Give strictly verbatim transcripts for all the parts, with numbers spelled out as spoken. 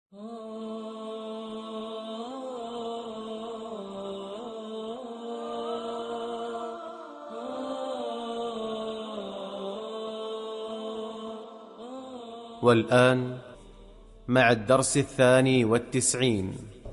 والآن مع الدرس الثاني والتسعين.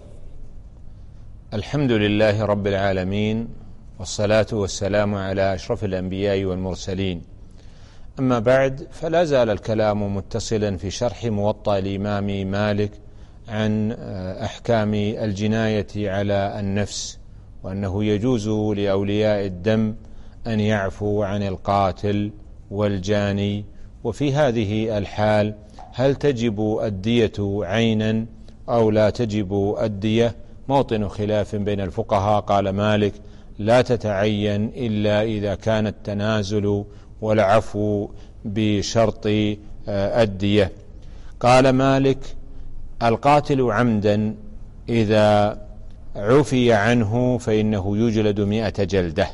الحمد لله رب العالمين، والصلاة والسلام على أشرف الأنبياء والمرسلين. أما بعد، فلا زال الكلام متصلا في شرح موطأ الإمام مالك عن أحكام الجناية على النفس، وأنه يجوز لأولياء الدم أن يعفوا عن القاتل والجاني. وفي هذه الحال هل تجب الدية عينا أو لا تجب الدية؟ موطن خلاف بين الفقهاء. قال مالك: لا تتعين إلا إذا كان التنازل والعفو بشرط الدية. قال مالك: القاتل عمدا إذا عفي عنه فإنه يجلد مئة جلدة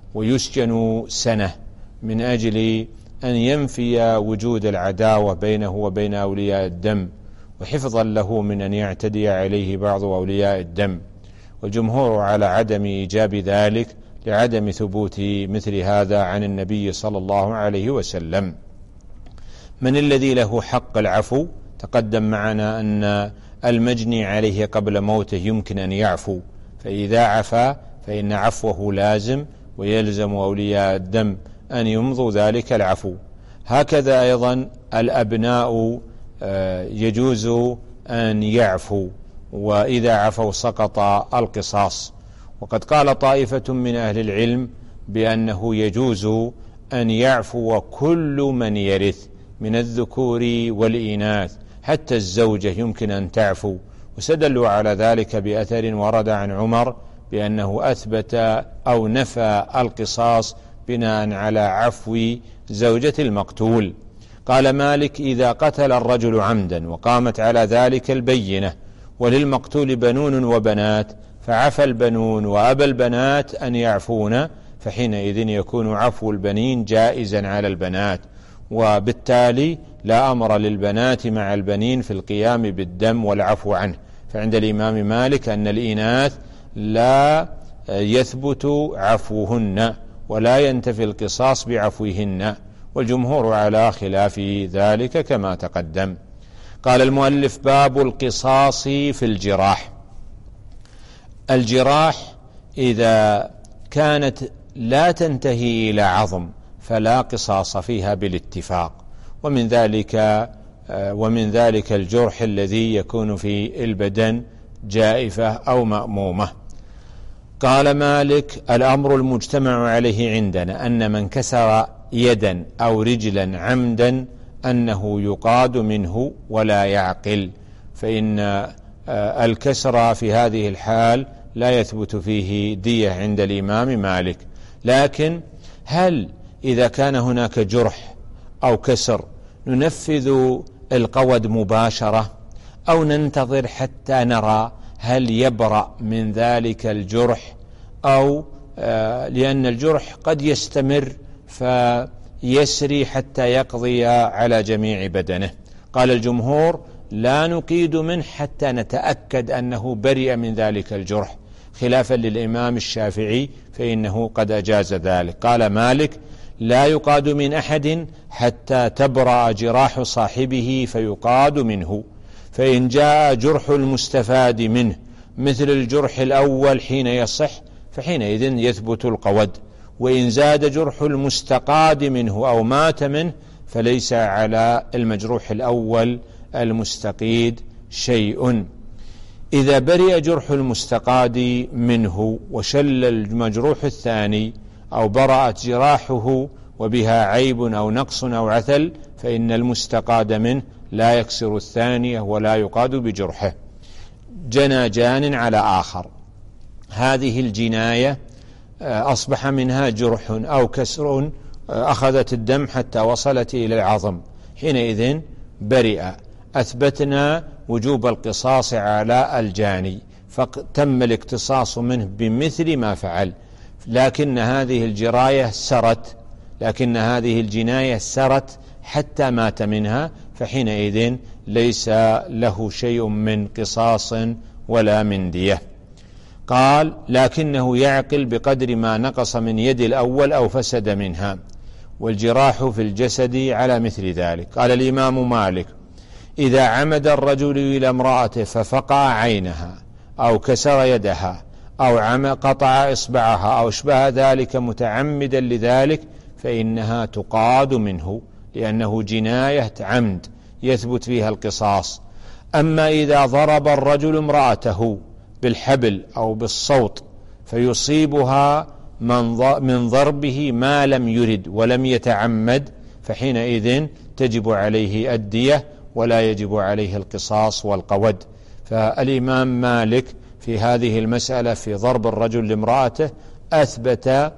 ويسجن سنة، من أجل أن ينفي وجود العداوة بينه وبين أولياء الدم، وحفظا له من أن يعتدي عليه بعض أولياء الدم. والجمهور على عدم إيجاب ذلك لعدم ثبوت مثل هذا عن النبي صلى الله عليه وسلم. من الذي له حق العفو؟ تقدم معنا أن المجني عليه قبل موته يمكن أن يعفو، فإذا عفا فإن عفوه لازم، ويلزم أولياء الدم أن يمضوا ذلك العفو. هكذا أيضا الأبناء يجوز أن يعفوا، وإذا عفوا سقط القصاص. وقد قال طائفة من أهل العلم بأنه يجوز أن يعفو كل من يرث من الذكور والإناث، حتى الزوجة يمكن أن تعفو، وسدلوا على ذلك بأثر ورد عن عمر بأنه أثبت أو نفى القصاص بناء على عفو زوجة المقتول. قال مالك: إذا قتل الرجل عمدا وقامت على ذلك البينة وللمقتول بنون وبنات، فعفى البنون وأبى البنات أن يعفون، فحينئذ يكون عفو البنين جائزا على البنات، وبالتالي لا أمر للبنات مع البنين في القيام بالدم والعفو عنه. فعند الإمام مالك أن الإناث لا يثبت عفوهن ولا ينتفي القصاص بعفوهن، والجمهور على خلاف ذلك كما تقدم. قال المؤلف: باب القصاص في الجراح. الجراح إذا كانت لا تنتهي إلى عظم فلا قصاص فيها بالاتفاق، ومن ذلك ومن ذلك الجرح الذي يكون في البدن جائفة أو مأمومة. قال مالك: الأمر المجتمع عليه عندنا أن من كسر يدا أو رجلا عمدا أنه يقاد منه ولا يعقل، فإن الكسر في هذه الحال لا يثبت فيه دية عند الإمام مالك. لكن هل إذا كان هناك جرح أو كسر ننفذ القود مباشرة أو ننتظر حتى نرى هل يبرأ من ذلك الجرح، أو آه لأن الجرح قد يستمر فيسري حتى يقضي على جميع بدنه؟ قال الجمهور: لا نقيد منه حتى نتأكد أنه برئ من ذلك الجرح، خلافا للإمام الشافعي فإنه قد أجاز ذلك. قال مالك: لا يقاد من أحد حتى تبرأ جراح صاحبه فيقاد منه، فإن جاء جرح المستفاد منه مثل الجرح الأول حين يصح فحينئذ يثبت القود، وإن زاد جرح المستقاد منه أو مات منه فليس على المجروح الأول المستقيد شيء. إذا برئ جرح المستقاد منه وشل المجروح الثاني أو برأت جراحه وبها عيب أو نقص أو عثل، فإن المستقاد منه لا يكسر الثانية ولا يقاد بجرحه. جنى جان على آخر، هذه الجناية أصبح منها جرح أو كسر أخذت الدم حتى وصلت إلى العظم، حينئذ برئ. أثبتنا وجوب القصاص على الجاني فتم الاقتصاص منه بمثل ما فعل، لكن هذه الجراية سرت لكن هذه الجناية سرت حتى مات منها، فحينئذ ليس له شيء من قصاص ولا من دية. قال: لكنه يعقل بقدر ما نقص من يد الأول أو فسد منها، والجراح في الجسد على مثل ذلك. قال الإمام مالك: إذا عمد الرجل إلى امرأته ففقع عينها أو كسر يدها أو قطع إصبعها أو اشبه ذلك متعمدا لذلك فإنها تقاد منه، لأنه جناية عمد يثبت فيها القصاص. أما إذا ضرب الرجل امرأته بالحبل أو بالصوت فيصيبها من ضربه ما لم يرد ولم يتعمد، فحينئذ تجب عليه الدية ولا يجب عليه القصاص والقود. فالإمام مالك في هذه المسألة في ضرب الرجل لامرأته أثبت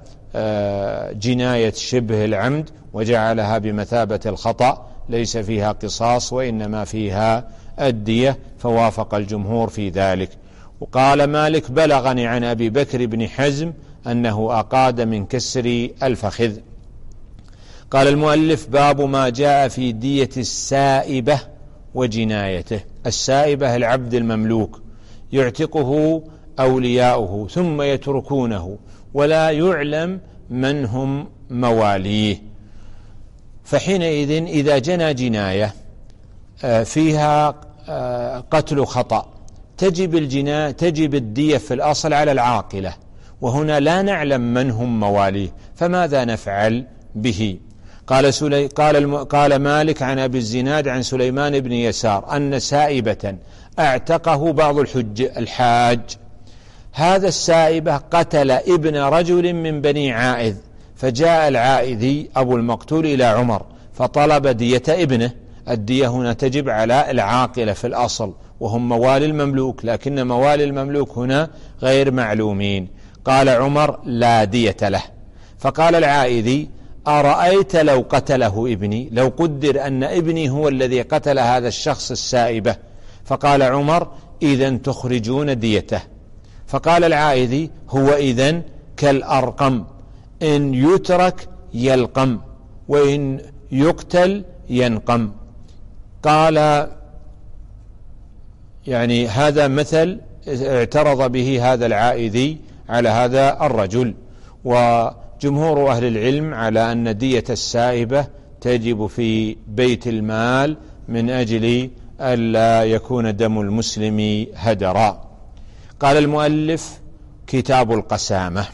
جناية شبه العمد وجعلها بمثابة الخطأ، ليس فيها قصاص وإنما فيها الدية، فوافق الجمهور في ذلك. وقال مالك: بلغني عن أبي بكر بن حزم أنه أقاد من كسر الفخذ. قال المؤلف: باب ما جاء في دية السائبة وجنايته. السائبة العبد المملوك يعتقه أولياؤه ثم يتركونه ولا يعلم من هم مواليه، فحينئذ إذا جنى جناية فيها قتل خطأ تجب الجناية تجب الدية في الأصل على العاقلة، وهنا لا نعلم من هم مواليه، فماذا نفعل به؟ قال, سلي قال, الم قال مالك عن أبي الزناد عن سليمان بن يسار أن سائبة اعتقه بعض الحج الحاج. هذا السائبة قتل ابن رجل من بني عائذ، فجاء العائذي أبو المقتول إلى عمر فطلب دية ابنه. الدية هنا تجب على العاقلة في الأصل وهم موالي المملوك، لكن موالي المملوك هنا غير معلومين. قال عمر: لا دية له. فقال العائذي: أرأيت لو قتله ابني؟ لو قدر أن ابني هو الذي قتل هذا الشخص السائبة. فقال عمر: إذن تخرجون ديته. فقال العائذي: هو إذن كالأرقم، إن يترك يلقم وإن يقتل ينقم. قال يعني هذا مثل اعترض به هذا العائذي على هذا الرجل. وجمهور أهل العلم على أن دية السائبة تجب في بيت المال من أجل ألا يكون دم المسلم هدرا. قال المؤلف: كتاب القسامة.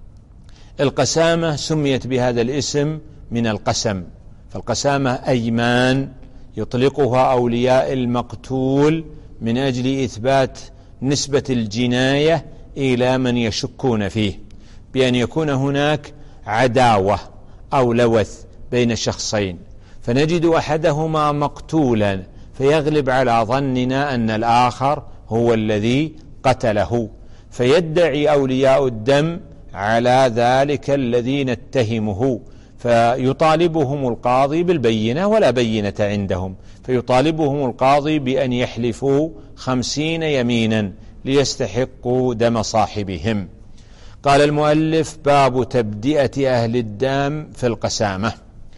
القسامة سميت بهذا الاسم من القسم، فالقسامة أيمان يطلقها أولياء المقتول من أجل إثبات نسبة الجناية إلى من يشكون فيه، بأن يكون هناك عداوة أو لوث بين شخصين، فنجد أحدهما مقتولا فيغلب على ظننا أن الآخر هو الذي قتله، فيدعي أولياء الدم على ذلك الذي نتهمه، فيطالبهم القاضي بالبينة ولا بينة عندهم، فيطالبهم القاضي بأن يحلفوا خمسين يمينا ليستحقوا دم صاحبهم. قال المؤلف: باب تبدئة أهل الدم في القسامة.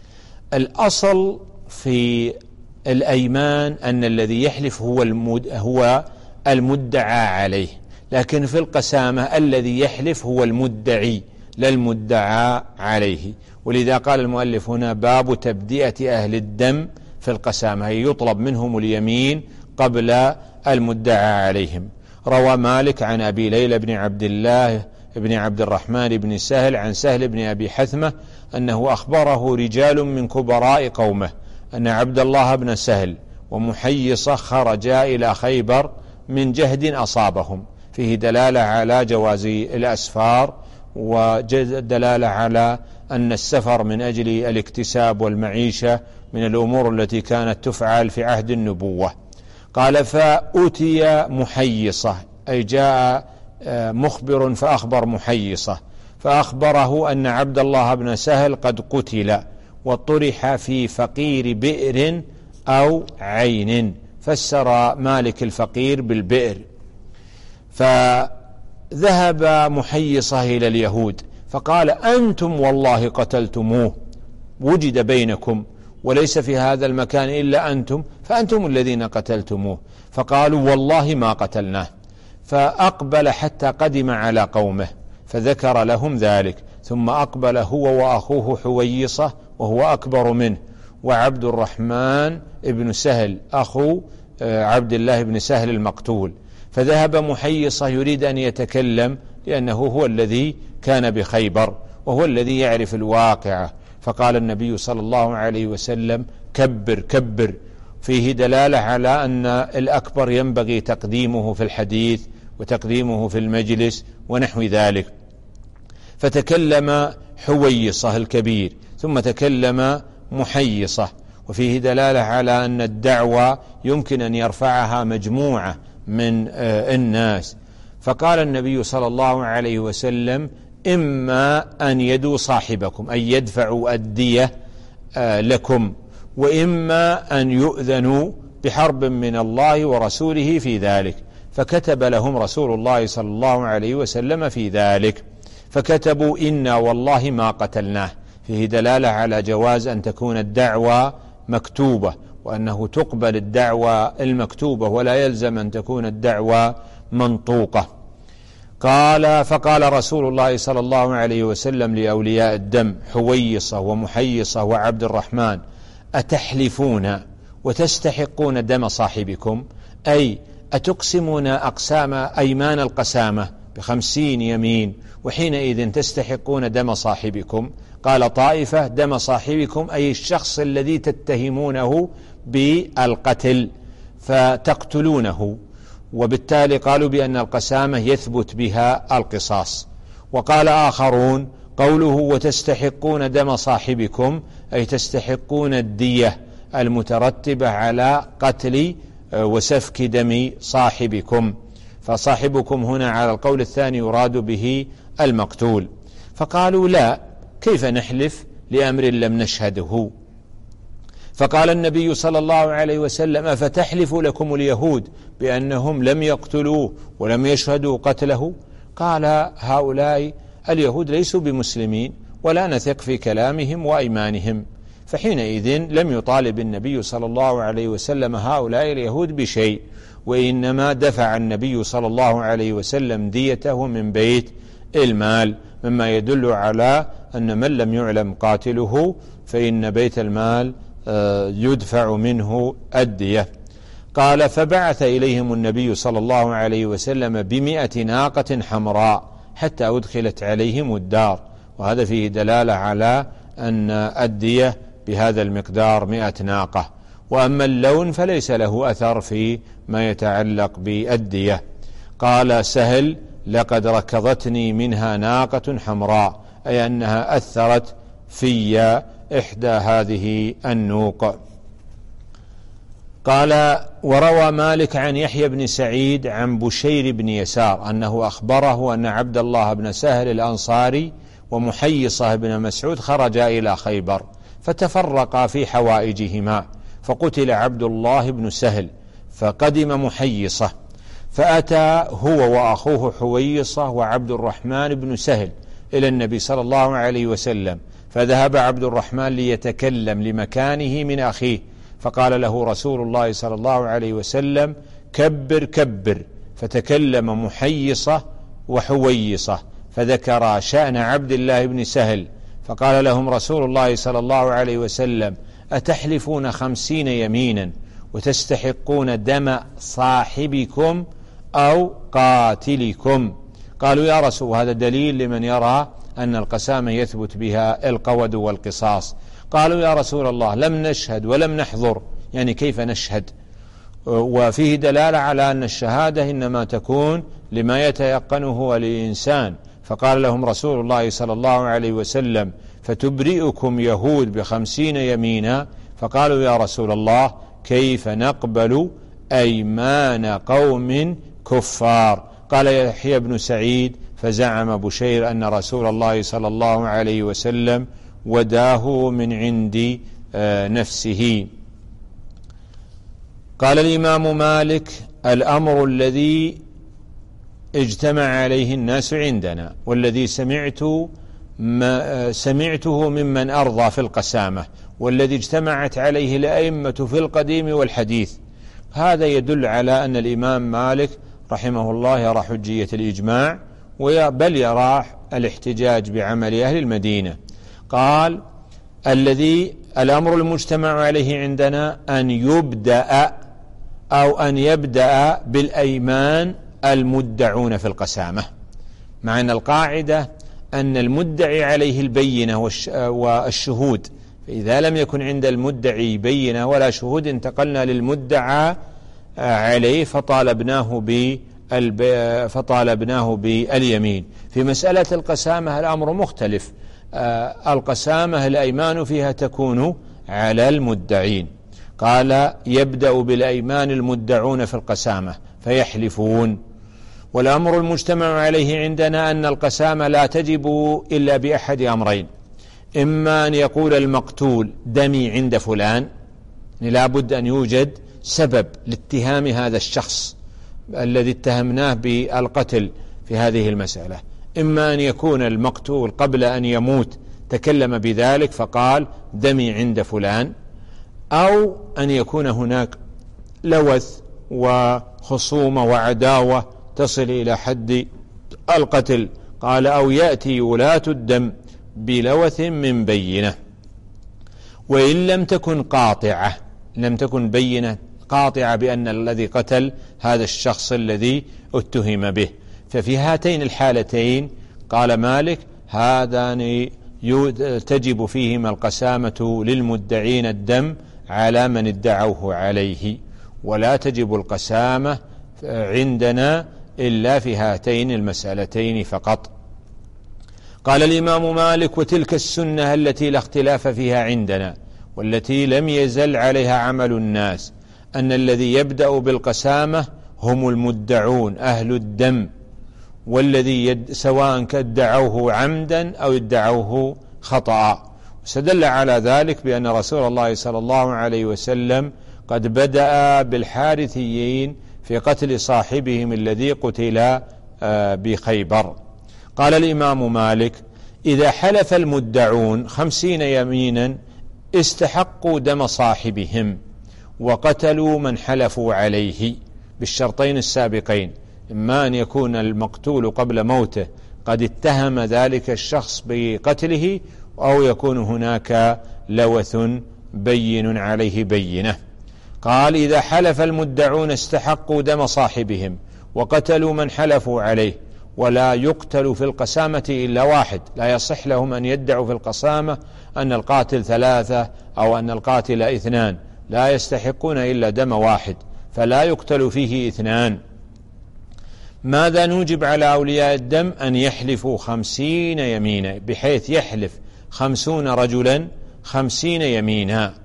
الأصل في الأيمان أن الذي يحلف هو المد هو المدعى عليه، لكن في القسامة الذي يحلف هو المدعي لا المدعى عليه. ولذا قال المؤلف هنا: باب تبدئة أهل الدم في القسامة، أي يطلب منهم اليمين قبل المدعى عليهم. روى مالك عن أبي ليلى بن عبد الله بن عبد الرحمن بن سهل عن سهل بن أبي حثمة أنه أخبره رجال من كبراء قومه أن عبد الله بن سهل ومحيصة خرجا إلى خيبر من جهد أصابهم، فيه دلالة على جواز الأسفار ودلالة على أن السفر من أجل الاكتساب والمعيشة من الأمور التي كانت تفعل في عهد النبوة. قال: فأتي محيصة، أي جاء مخبر فأخبر محيصة، فأخبره أن عبد الله بن سهل قد قتل وطرح في فقير بئر أو عين، فسر مالك الفقير بالبئر. فذهب محيصة إلى اليهود فقال: أنتم والله قتلتموه، وجد بينكم وليس في هذا المكان إلا أنتم فأنتم الذين قتلتموه. فقالوا والله ما قتلناه. فأقبل حتى قدم على قومه فذكر لهم ذلك، ثم أقبل هو وأخوه حويصة وهو أكبر منه، وعبد الرحمن ابن سهل أخو عبد الله بن سهل المقتول. فذهب محيصة يريد أن يتكلم لأنه هو الذي كان بخيبر وهو الذي يعرف الواقعة. فقال النبي صلى الله عليه وسلم كبر كبر، فيه دلالة على أن الأكبر ينبغي تقديمه في الحديث وتقديمه في المجلس ونحو ذلك. فتكلم حويصة الكبير ثم تكلم محيصة، وفيه دلالة على أن الدعوة يمكن أن يرفعها مجموعة من الناس. فقال النبي صلى الله عليه وسلم إما أن يدوا صاحبكم أي يدفعوا الدية لكم، وإما أن يؤذنوا بحرب من الله ورسوله في ذلك. فكتب لهم رسول الله صلى الله عليه وسلم في ذلك، فكتبوا إنا والله ما قتلناه. فيه دلالة على جواز أن تكون الدعوة مكتوبة، وأنه تقبل الدعوة المكتوبة ولا يلزم أن تكون الدعوة منطوقة. قال فقال رسول الله صلى الله عليه وسلم لأولياء الدم حويصة ومحيصة وعبد الرحمن أتحلفون وتستحقون دم صاحبكم، أي أتقسمون أقسام أيمان القسامة بخمسين يمين وحينئذ تستحقون دم صاحبكم؟ قال طائفة دم صاحبكم أي الشخص الذي تتهمونه بالقتل فتقتلونه، وبالتالي قالوا بأن القسامة يثبت بها القصاص. وقال آخرون قوله وتستحقون دم صاحبكم أي تستحقون الدية المترتبة على قتل وسفك دم صاحبكم، فصاحبكم هنا على القول الثاني يراد به المقتول. فقالوا لا، كيف نحلف لأمر لم نشهده؟ فقال النبي صلى الله عليه وسلم أفتحلف لكم اليهود بأنهم لم يقتلوه ولم يشهدوا قتله؟ قال هؤلاء اليهود ليسوا بمسلمين ولا نثق في كلامهم وأيمانهم. فحينئذ لم يطالب النبي صلى الله عليه وسلم هؤلاء اليهود بشيء، وإنما دفع النبي صلى الله عليه وسلم ديته من بيت المال، مما يدل على أن من لم يعلم قاتله فإن بيت المال يدفع منه الدية. قال فبعث إليهم النبي صلى الله عليه وسلم بمئة ناقة حمراء حتى أدخلت عليهم الدار، وهذا فيه دلالة على أن الدية بهذا المقدار مئة ناقة. وأما اللون فليس له أثر في ما يتعلق بالدية. قال سهل لقد ركضتني منها ناقة حمراء، أي أنها أثرت في إحدى هذه النوق. قال وروى مالك عن يحيى بن سعيد عن بشير بن يسار أنه أخبره أن عبد الله بن سهل الأنصاري ومحيصة بن مسعود خرجا إلى خيبر فتفرقا في حوائجهما، فقتل عبد الله بن سهل فقدم محيصة، فأتى هو وأخوه حويصة وعبد الرحمن بن سهل إلى النبي صلى الله عليه وسلم، فذهب عبد الرحمن ليتكلم لمكانه من أخيه، فقال له رسول الله صلى الله عليه وسلم كبر كبر، فتكلم محيصة وحويصة فذكر شأن عبد الله بن سهل، فقال لهم رسول الله صلى الله عليه وسلم أتحلفون خمسين يمينا وتستحقون دم صاحبكم أو قاتلكم؟ قالوا يا رسول هذا دليل لمن يرى أن القسامة يثبت بها القود والقصاص. قالوا يا رسول الله لم نشهد ولم نحضر، يعني كيف نشهد؟ وفيه دلالة على أن الشهادة إنما تكون لما يتيقنه الإنسان. فقال لهم رسول الله صلى الله عليه وسلم فتبرئكم يهود بخمسين يمينا؟ فقالوا يا رسول الله كيف نقبل أيمان قوم كفار؟ قال يحيى بن سعيد فزعم بشير أن رسول الله صلى الله عليه وسلم وداه من عند نفسه. قال الإمام مالك الأمر الذي اجتمع عليه الناس عندنا والذي سمعت ما سمعته ممن أرضى في القسامة والذي اجتمعت عليه الأئمة في القديم والحديث. هذا يدل على أن الإمام مالك رحمه الله يرى حجية الإجماع، بل يرى الاحتجاج بعمل أهل المدينة. قال: الذي الأمر المجتمع عليه عندنا أن يبدأ أو أن يبدأ بالأيمان المدعون في القسامة، مع أن القاعدة أن المدعي عليه البينة والشهود، فإذا لم يكن عند المدعي بينة ولا شهود انتقلنا للمدعى عليه فطالبناه فطالبناه باليمين. في مسألة القسامة الأمر مختلف، القسامة الأيمان فيها تكون على المدعين. قال: يبدأ بالأيمان المدعون في القسامة فيحلفون. والأمر المجتمع عليه عندنا أن القسامة لا تجب إلا بأحد أمرين: إما أن يقول المقتول دمي عند فلان، لا بد أن يوجد سبب لاتهام هذا الشخص الذي اتهمناه بالقتل في هذه المسألة، إما أن يكون المقتول قبل أن يموت تكلم بذلك فقال دمي عند فلان، أو أن يكون هناك لوث وخصومة وعداوة تصل إلى حد القتل. قال: أو يأتي ولاة الدم بلوث من بينة. وإن لم تكن قاطعة، لم تكن بينة قاطعة بأن الذي قتل هذا الشخص الذي اتهم به، ففي هاتين الحالتين قال مالك: هذان تجب فيهما القسامة للمدعين الدم على من ادعوه عليه، ولا تجب القسامة عندنا إلا في هاتين المسألتين فقط. قال الإمام مالك: وتلك السنة التي لا اختلاف فيها عندنا والتي لم يزل عليها عمل الناس، أن الذي يبدأ بالقسامة هم المدعون أهل الدم، والذي يد سواء ادعوه عمدا أو ادعوه خطأ. واستدل على ذلك بأن رسول الله صلى الله عليه وسلم قد بدأ بالحارثيين في قتل صاحبهم الذي قتل بخيبر. قال الإمام مالك: إذا حلف المدعون خمسين يمينا استحقوا دم صاحبهم وقتلوا من حلفوا عليه بالشرطين السابقين: إما أن يكون المقتول قبل موته قد اتهم ذلك الشخص بقتله، أو يكون هناك لوث بين عليه بينة. قال: إذا حلف المدعون استحقوا دم صاحبهم وقتلوا من حلفوا عليه. ولا يقتل في القسامة إلا واحد، لا يصح لهم أن يدعوا في القسامة أن القاتل ثلاثة أو أن القاتل اثنان، لا يستحقون إلا دم واحد، فلا يقتل فيه اثنان. ماذا نوجب على أولياء الدم؟ أن يحلفوا خمسين يمينا، بحيث يحلف خمسون رجلا خمسين يمينا.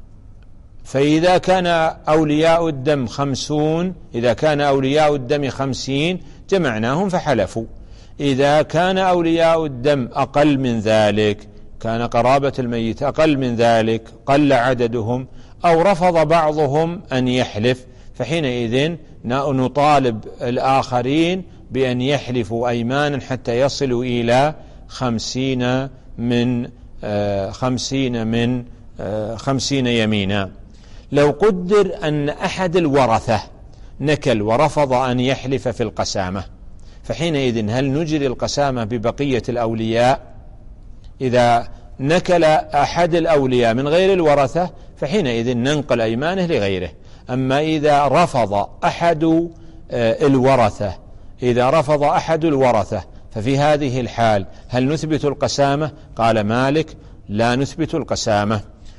فإذا كان أولياء الدم خمسون، إذا كان أولياء الدم خمسين جمعناهم فحلفوا. إذا كان أولياء الدم أقل من ذلك، كان قرابة الميت أقل من ذلك، قل عددهم، أو رفض بعضهم أن يحلف، فحينئذ نطالب الآخرين بأن يحلفوا أيمانا حتى يصلوا إلى خمسين من آه خمسين من آه خمسين يمينا. لو قدر أن أحد الورثة نكل ورفض أن يحلف في القسامة، فحينئذ هل نجري القسامة ببقية الأولياء؟ إذا نكل أحد الأولياء من غير الورثة فحينئذ ننقل أيمانه لغيره. أما إذا رفض أحد الورثة إذا رفض أحد الورثة ففي هذه الحال هل نثبت القسامة؟ قال مالك: لا نثبت القسامة،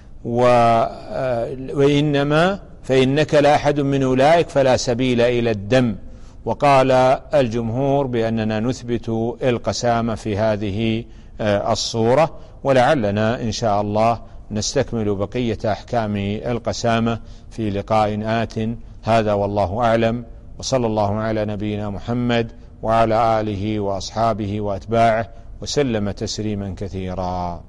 وإنما فإن نكل أحد من أولئك فلا سبيل إلى الدم. وقال الجمهور بأننا نثبت القسامة في هذه الصورة. ولعلنا إن شاء الله نستكمل بقية أحكام القسامة في لقاء آت. هذا والله أعلم، وصلى الله على نبينا محمد وعلى آله وأصحابه وأتباعه وسلم تسليما كثيرا.